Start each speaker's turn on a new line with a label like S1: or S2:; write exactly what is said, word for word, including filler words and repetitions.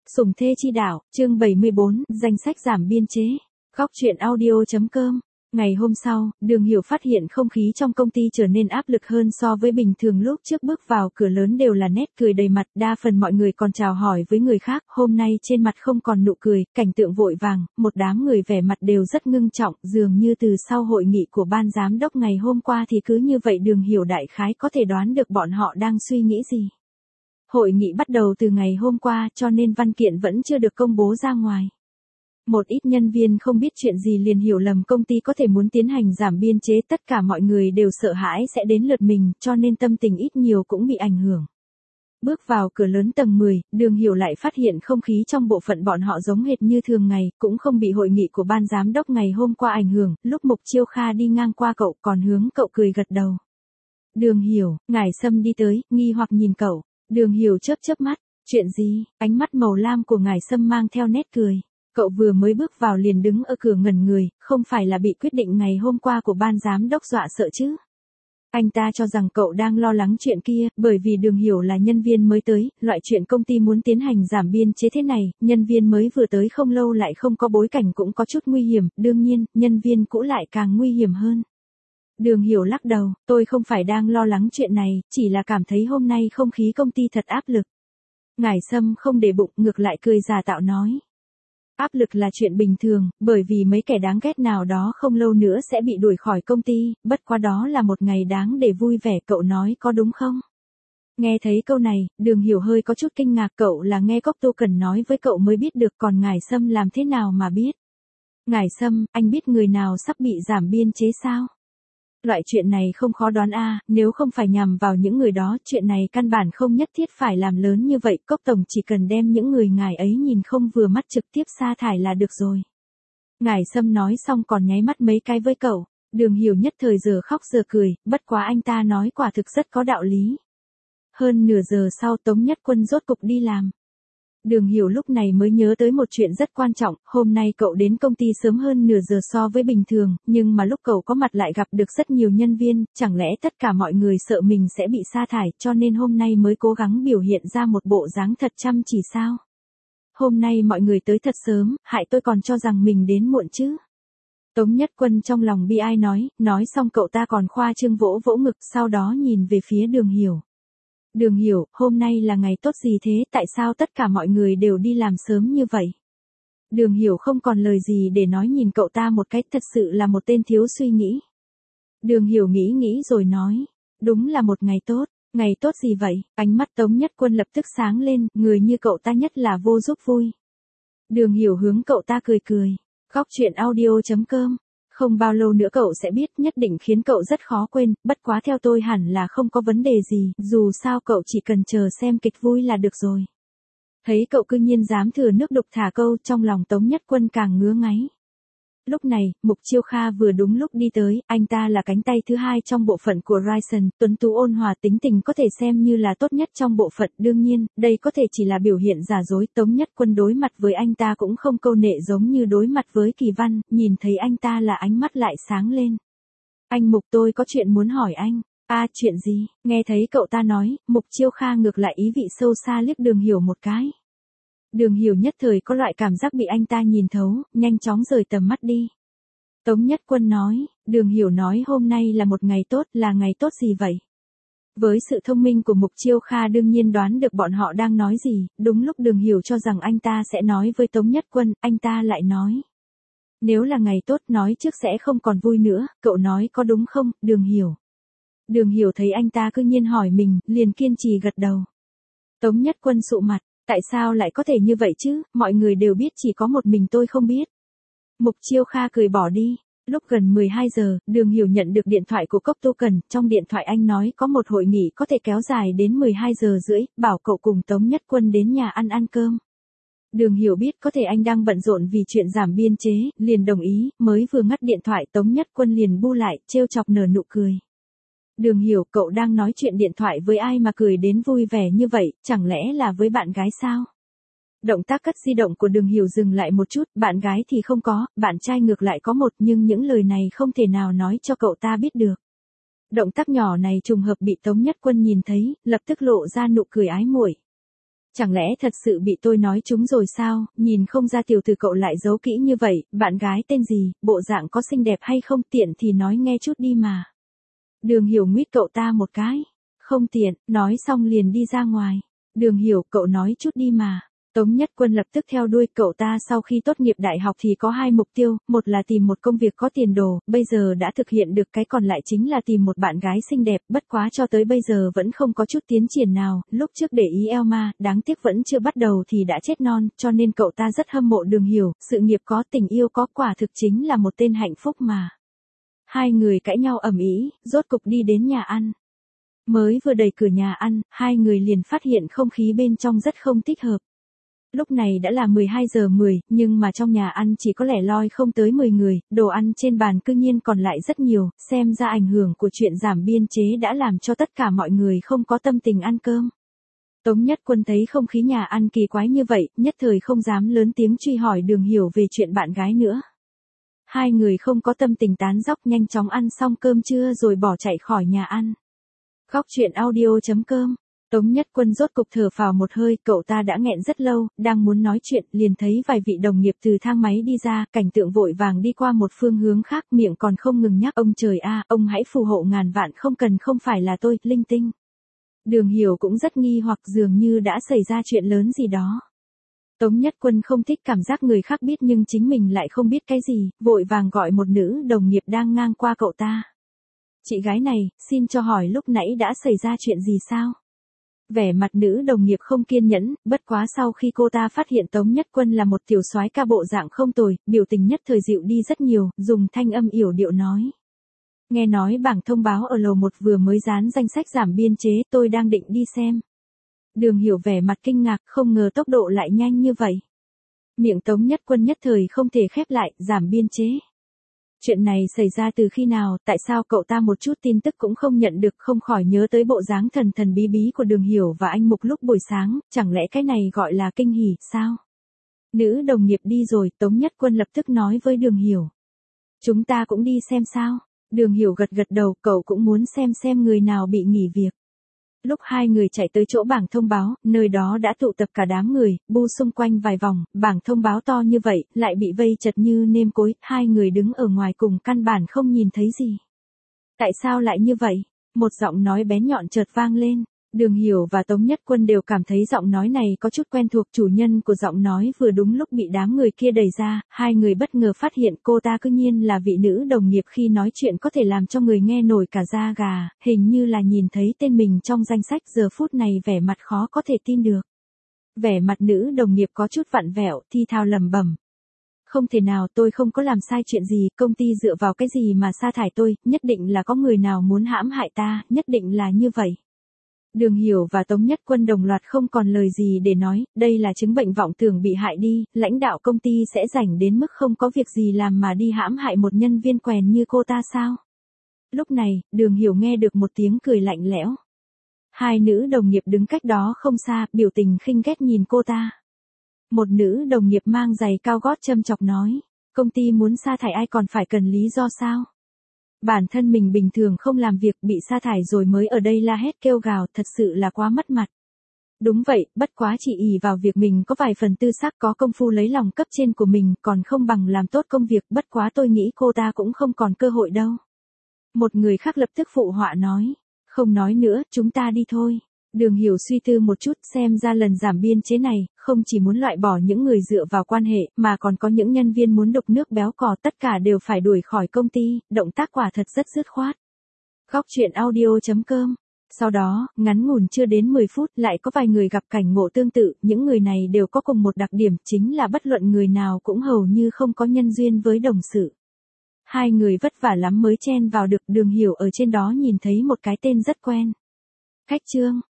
S1: Sủng thê chi đạo, chương bảy mươi bốn, danh sách giảm biên chế. Góc truyện audio.com. Ngày hôm sau, Đường Hiểu phát hiện không khí trong công ty trở nên áp lực hơn so với bình thường, lúc trước bước vào cửa lớn đều là nét cười đầy mặt, đa phần mọi người còn chào hỏi với người khác, hôm nay trên mặt không còn nụ cười, cảnh tượng vội vàng, một đám người vẻ mặt đều rất ngưng trọng, dường như từ sau hội nghị của ban giám đốc ngày hôm qua thì cứ như vậy Đường Hiểu đại khái có thể đoán được bọn họ đang suy nghĩ gì. Hội nghị bắt đầu từ ngày hôm qua cho nên văn kiện vẫn chưa được công bố ra ngoài. Một ít nhân viên không biết chuyện gì liền hiểu lầm công ty có thể muốn tiến hành giảm biên chế, tất cả mọi người đều sợ hãi sẽ đến lượt mình, cho nên tâm tình ít nhiều cũng bị ảnh hưởng. Bước vào cửa lớn tầng mười, Đường Hiểu lại phát hiện không khí trong bộ phận bọn họ giống hệt như thường ngày, cũng không bị hội nghị của ban giám đốc ngày hôm qua ảnh hưởng, lúc Mục Chiêu Kha đi ngang qua cậu còn hướng cậu cười gật đầu. Đường Hiểu, Ngải Sâm đi tới, nghi hoặc nhìn cậu. Đường Hiểu chớp chớp mắt, chuyện gì? Ánh mắt màu lam của Ngải Sâm mang theo nét cười. Cậu vừa mới bước vào liền đứng ở cửa ngẩn người, không phải là bị quyết định ngày hôm qua của ban giám đốc dọa sợ chứ? Anh ta cho rằng cậu đang lo lắng chuyện kia, bởi vì Đường Hiểu là nhân viên mới tới, loại chuyện công ty muốn tiến hành giảm biên chế thế này, nhân viên mới vừa tới không lâu lại không có bối cảnh cũng có chút nguy hiểm, đương nhiên, nhân viên cũ lại càng nguy hiểm hơn. Đường Hiểu lắc đầu, tôi không phải đang lo lắng chuyện này, chỉ là cảm thấy hôm nay không khí công ty thật áp lực. Ngải Sâm không để bụng, ngược lại cười giả tạo nói. Áp lực là chuyện bình thường, bởi vì mấy kẻ đáng ghét nào đó không lâu nữa sẽ bị đuổi khỏi công ty, bất quá đó là một ngày đáng để vui vẻ, cậu nói có đúng không? Nghe thấy câu này, Đường Hiểu hơi có chút kinh ngạc, cậu là nghe Cốc Tô Cần nói với cậu mới biết được, còn Ngải Sâm làm thế nào mà biết? Ngải Sâm, anh biết người nào sắp bị giảm biên chế sao? Loại chuyện này không khó đoán a, à, nếu không phải nhằm vào những người đó, chuyện này căn bản không nhất thiết phải làm lớn như vậy, Cốc Tổng chỉ cần đem những người ngài ấy nhìn không vừa mắt trực tiếp sa thải là được rồi. Ngải Sâm nói xong còn nháy mắt mấy cái với cậu, Đường Hiểu nhất thời giờ khóc giờ cười, bất quá anh ta nói quả thực rất có đạo lý. Hơn nửa giờ sau Tống Nhất Quân rốt cục đi làm. Đường Hiểu lúc này mới nhớ tới một chuyện rất quan trọng, hôm nay cậu đến công ty sớm hơn nửa giờ so với bình thường, nhưng mà lúc cậu có mặt lại gặp được rất nhiều nhân viên, chẳng lẽ tất cả mọi người sợ mình sẽ bị sa thải, cho nên hôm nay mới cố gắng biểu hiện ra một bộ dáng thật chăm chỉ sao? Hôm nay mọi người tới thật sớm, hại tôi còn cho rằng mình đến muộn chứ. Tống Nhất Quân trong lòng bi ai nói, nói xong cậu ta còn khoa trương vỗ vỗ ngực, sau đó nhìn về phía Đường Hiểu. Đường Hiểu, hôm nay là ngày tốt gì thế, tại sao tất cả mọi người đều đi làm sớm như vậy? Đường Hiểu không còn lời gì để nói, nhìn cậu ta một cách, thật sự là một tên thiếu suy nghĩ. Đường Hiểu nghĩ nghĩ rồi nói, đúng là một ngày tốt, ngày tốt gì vậy? Ánh mắt Tống Nhất Quân lập tức sáng lên, người như cậu ta nhất là vô giúp vui. Đường Hiểu hướng cậu ta cười cười, góc truyện audio.com. Không bao lâu nữa cậu sẽ biết, nhất định khiến cậu rất khó quên, bất quá theo tôi hẳn là không có vấn đề gì, dù sao cậu chỉ cần chờ xem kịch vui là được rồi. Thấy cậu cư nhiên dám thừa nước đục thả câu, trong lòng Tống Nhất Quân càng ngứa ngáy. Lúc này, Mục Chiêu Kha vừa đúng lúc đi tới, anh ta là cánh tay thứ hai trong bộ phận của Ryzen, tuấn tú ôn hòa, tính tình có thể xem như là tốt nhất trong bộ phận, đương nhiên, đây có thể chỉ là biểu hiện giả dối, Tống Nhất Quân đối mặt với anh ta cũng không câu nệ giống như đối mặt với Kỳ Văn, nhìn thấy anh ta là ánh mắt lại sáng lên. Anh Mục, tôi có chuyện muốn hỏi anh. A à, chuyện gì? Nghe thấy cậu ta nói, Mục Chiêu Kha ngược lại ý vị sâu xa liếc Đường Hiểu một cái. Đường Hiểu nhất thời có loại cảm giác bị anh ta nhìn thấu, nhanh chóng rời tầm mắt đi. Tống Nhất Quân nói, Đường Hiểu nói hôm nay là một ngày tốt, là ngày tốt gì vậy? Với sự thông minh của Mục Chiêu Kha đương nhiên đoán được bọn họ đang nói gì, đúng lúc Đường Hiểu cho rằng anh ta sẽ nói với Tống Nhất Quân, anh ta lại nói. Nếu là ngày tốt nói trước sẽ không còn vui nữa, cậu nói có đúng không, Đường Hiểu? Đường Hiểu thấy anh ta cứ nhiên hỏi mình, liền kiên trì gật đầu. Tống Nhất Quân sụ mặt. Tại sao lại có thể như vậy chứ, mọi người đều biết chỉ có một mình tôi không biết. Mục Chiêu Kha cười bỏ đi. Lúc gần mười hai giờ, Đường Hiểu nhận được điện thoại của Cốc Tô Cần, trong điện thoại anh nói có một hội nghị có thể kéo dài đến mười hai giờ rưỡi, bảo cậu cùng Tống Nhất Quân đến nhà ăn ăn cơm. Đường Hiểu biết có thể anh đang bận rộn vì chuyện giảm biên chế, liền đồng ý, mới vừa ngắt điện thoại Tống Nhất Quân liền bu lại, trêu chọc nở nụ cười. Đường Hiểu, cậu đang nói chuyện điện thoại với ai mà cười đến vui vẻ như vậy, chẳng lẽ là với bạn gái sao? Động tác cất di động của Đường Hiểu dừng lại một chút, bạn gái thì không có, bạn trai ngược lại có một, nhưng những lời này không thể nào nói cho cậu ta biết được. Động tác nhỏ này trùng hợp bị Tống Nhất Quân nhìn thấy, lập tức lộ ra nụ cười ái muội. Chẳng lẽ thật sự bị tôi nói trúng rồi sao, nhìn không ra tiểu tử cậu lại giấu kỹ như vậy, bạn gái tên gì, bộ dạng có xinh đẹp hay không, tiện thì nói nghe chút đi mà. Đường Hiểu nguyết cậu ta một cái. Không tiện, nói xong liền đi ra ngoài. Đường Hiểu, cậu nói chút đi mà. Tống Nhất Quân lập tức theo đuôi cậu ta. Sau khi tốt nghiệp đại học thì có hai mục tiêu, một là tìm một công việc có tiền đồ, bây giờ đã thực hiện được, cái còn lại chính là tìm một bạn gái xinh đẹp, bất quá cho tới bây giờ vẫn không có chút tiến triển nào, lúc trước để ý Elma, đáng tiếc vẫn chưa bắt đầu thì đã chết non, cho nên cậu ta rất hâm mộ Đường Hiểu, sự nghiệp có, tình yêu có, quả thực chính là một tên hạnh phúc mà. Hai người cãi nhau ầm ĩ, rốt cục đi đến nhà ăn. Mới vừa đẩy cửa nhà ăn, hai người liền phát hiện không khí bên trong rất không thích hợp. Lúc này đã là mười hai giờ mười, nhưng mà trong nhà ăn chỉ có lẻ loi không tới mười người, đồ ăn trên bàn cư nhiên còn lại rất nhiều, xem ra ảnh hưởng của chuyện giảm biên chế đã làm cho tất cả mọi người không có tâm tình ăn cơm. Tống Nhất Quân thấy không khí nhà ăn kỳ quái như vậy, nhất thời không dám lớn tiếng truy hỏi Đường Hiểu về chuyện bạn gái nữa. Hai người không có tâm tình tán dóc, nhanh chóng ăn xong cơm trưa rồi bỏ chạy khỏi nhà ăn. Góc truyện audio chấm com. Tống Nhất Quân rốt cục thở phào một hơi, cậu ta đã nghẹn rất lâu, đang muốn nói chuyện, liền thấy vài vị đồng nghiệp từ thang máy đi ra, cảnh tượng vội vàng đi qua một phương hướng khác, miệng còn không ngừng nhắc ông trời a, ông hãy phù hộ ngàn vạn, không cần, không phải là tôi, linh tinh. Đường Hiểu cũng rất nghi hoặc, dường như đã xảy ra chuyện lớn gì đó. Tống Nhất Quân không thích cảm giác người khác biết nhưng chính mình lại không biết cái gì, vội vàng gọi một nữ đồng nghiệp đang ngang qua cậu ta. Chị gái này, xin cho hỏi lúc nãy đã xảy ra chuyện gì sao? Vẻ mặt nữ đồng nghiệp không kiên nhẫn, bất quá sau khi cô ta phát hiện Tống Nhất Quân là một tiểu soái ca bộ dạng không tồi, biểu tình nhất thời dịu đi rất nhiều, dùng thanh âm yểu điệu nói. Nghe nói bảng thông báo ở lầu một vừa mới dán danh sách giảm biên chế, tôi đang định đi xem. Đường Hiểu vẻ mặt kinh ngạc, không ngờ tốc độ lại nhanh như vậy. Miệng Tống Nhất Quân nhất thời không thể khép lại, giảm biên chế. Chuyện này xảy ra từ khi nào, tại sao cậu ta một chút tin tức cũng không nhận được, không khỏi nhớ tới bộ dáng thần thần bí bí của Đường Hiểu và anh Mục lúc buổi sáng, chẳng lẽ cái này gọi là kinh hỉ, sao? Nữ đồng nghiệp đi rồi, Tống Nhất Quân lập tức nói với Đường Hiểu. Chúng ta cũng đi xem sao? Đường Hiểu gật gật đầu, cậu cũng muốn xem xem người nào bị nghỉ việc. Lúc hai người chạy tới chỗ bảng thông báo, nơi đó đã tụ tập cả đám người, bu xung quanh vài vòng, bảng thông báo to như vậy, lại bị vây chật như nêm cối, hai người đứng ở ngoài cùng căn bản không nhìn thấy gì. Tại sao lại như vậy? Một giọng nói bén nhọn chợt vang lên. Đường Hiểu và Tống Nhất Quân đều cảm thấy giọng nói này có chút quen thuộc, chủ nhân của giọng nói vừa đúng lúc bị đám người kia đẩy ra, hai người bất ngờ phát hiện cô ta cư nhiên là vị nữ đồng nghiệp khi nói chuyện có thể làm cho người nghe nổi cả da gà, hình như là nhìn thấy tên mình trong danh sách, giờ phút này vẻ mặt khó có thể tin được. Vẻ mặt nữ đồng nghiệp có chút vặn vẹo, thi thào lẩm bẩm. Không thể nào, tôi không có làm sai chuyện gì, công ty dựa vào cái gì mà sa thải tôi, nhất định là có người nào muốn hãm hại ta, nhất định là như vậy. Đường Hiểu và Tống Nhất Quân đồng loạt không còn lời gì để nói, đây là chứng bệnh vọng tưởng bị hại đi, lãnh đạo công ty sẽ rảnh đến mức không có việc gì làm mà đi hãm hại một nhân viên quèn như cô ta sao? Lúc này, Đường Hiểu nghe được một tiếng cười lạnh lẽo. Hai nữ đồng nghiệp đứng cách đó không xa, biểu tình khinh ghét nhìn cô ta. Một nữ đồng nghiệp mang giày cao gót châm chọc nói, công ty muốn sa thải ai còn phải cần lý do sao? Bản thân mình bình thường không làm việc bị sa thải rồi mới ở đây la hét kêu gào, thật sự là quá mất mặt. Đúng vậy, bất quá chỉ ỷ vào việc mình có vài phần tư sắc, có công phu lấy lòng cấp trên của mình, còn không bằng làm tốt công việc, bất quá tôi nghĩ cô ta cũng không còn cơ hội đâu. Một người khác lập tức phụ họa nói, không nói nữa, chúng ta đi thôi. Đường Hiểu suy tư một chút, xem ra lần giảm biên chế này, không chỉ muốn loại bỏ những người dựa vào quan hệ, mà còn có những nhân viên muốn đục nước béo cò, tất cả đều phải đuổi khỏi công ty, động tác quả thật rất dứt khoát. Góc truyện audio chấm com. Sau đó, ngắn ngủn chưa đến mười phút, lại có vài người gặp cảnh ngộ tương tự, những người này đều có cùng một đặc điểm, chính là bất luận người nào cũng hầu như không có nhân duyên với đồng sự. Hai người vất vả lắm mới chen vào được, Đường Hiểu ở trên đó nhìn thấy một cái tên rất quen. Khách Trương,